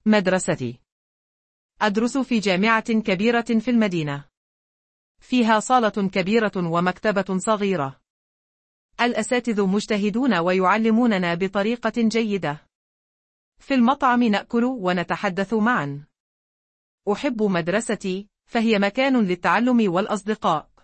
مدرستي. أدرس في جامعة كبيرة في المدينة. فيها صالة كبيرة ومكتبة صغيرة. الأساتذة مجتهدون ويعلموننا بطريقة جيدة. في المطعم نأكل ونتحدث معا. أحب مدرستي، فهي مكان للتعلم والأصدقاء.